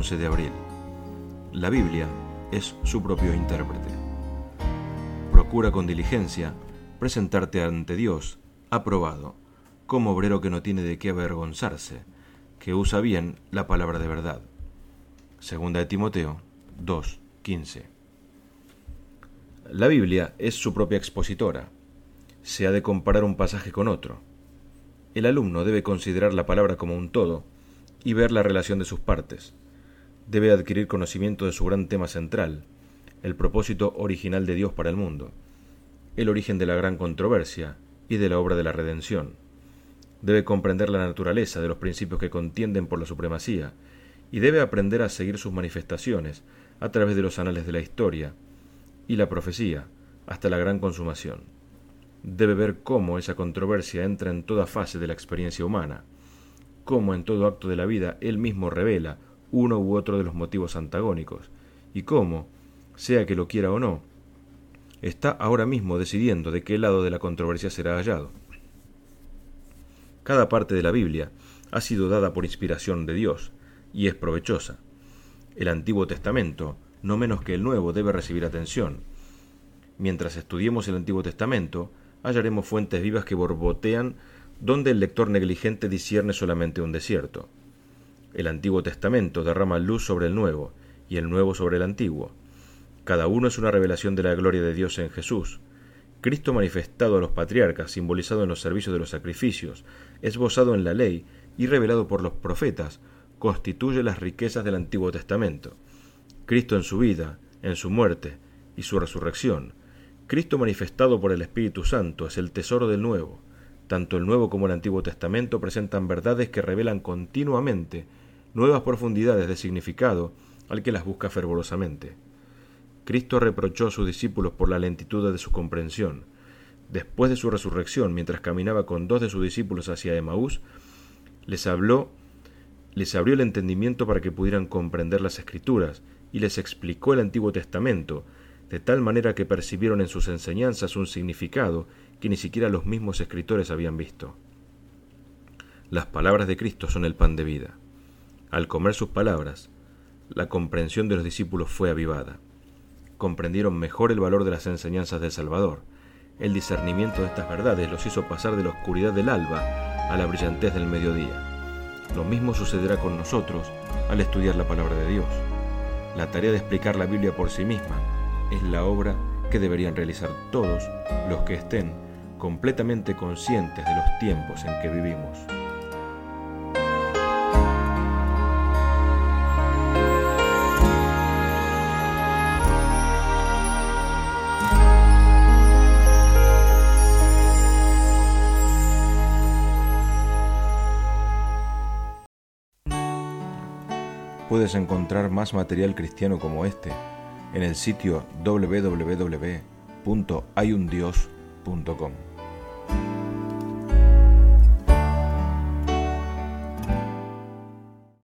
11 de abril. La Biblia es su propio intérprete. Procura con diligencia presentarte ante Dios aprobado, como obrero que no tiene de qué avergonzarse, que usa bien la palabra de verdad. Segunda de Timoteo 2:15. La Biblia es su propia expositora. Se ha de comparar un pasaje con otro. El alumno debe considerar la palabra como un todo y ver la relación de sus partes. Debe adquirir conocimiento de su gran tema central, el propósito original de Dios para el mundo, el origen de la gran controversia y de la obra de la redención. Debe comprender la naturaleza de los principios que contienden por la supremacía y debe aprender a seguir sus manifestaciones a través de los anales de la historia y la profecía hasta la gran consumación. Debe ver cómo esa controversia entra en toda fase de la experiencia humana, cómo en todo acto de la vida él mismo revela uno u otro de los motivos antagónicos, y cómo, sea que lo quiera o no, está ahora mismo decidiendo de qué lado de la controversia será hallado. Cada parte de la Biblia ha sido dada por inspiración de Dios, y es provechosa. El Antiguo Testamento, no menos que el Nuevo, debe recibir atención. Mientras estudiemos el Antiguo Testamento, hallaremos fuentes vivas que borbotean donde el lector negligente discierne solamente un desierto. El Antiguo Testamento derrama luz sobre el Nuevo, y el Nuevo sobre el Antiguo. Cada uno es una revelación de la gloria de Dios en Jesús. Cristo manifestado a los patriarcas, simbolizado en los servicios de los sacrificios, esbozado en la ley y revelado por los profetas, constituye las riquezas del Antiguo Testamento. Cristo en su vida, en su muerte y su resurrección. Cristo manifestado por el Espíritu Santo es el tesoro del Nuevo. Tanto el Nuevo como el Antiguo Testamento presentan verdades que revelan continuamente nuevas profundidades de significado al que las busca fervorosamente. Cristo reprochó a sus discípulos por la lentitud de su comprensión. Después de su resurrección, mientras caminaba con 2 de sus discípulos hacia Emaús, les abrió el entendimiento para que pudieran comprender las Escrituras y les explicó el Antiguo Testamento, de tal manera que percibieron en sus enseñanzas un significado que ni siquiera los mismos escritores habían visto. Las palabras de Cristo son el pan de vida. Al comer sus palabras, la comprensión de los discípulos fue avivada. Comprendieron mejor el valor de las enseñanzas del Salvador. El discernimiento de estas verdades los hizo pasar de la oscuridad del alba a la brillantez del mediodía. Lo mismo sucederá con nosotros al estudiar la palabra de Dios. La tarea de explicar la Biblia por sí misma es la obra que deberían realizar todos los que estén completamente conscientes de los tiempos en que vivimos. Puedes encontrar más material cristiano como este en el sitio www.hayundios.com.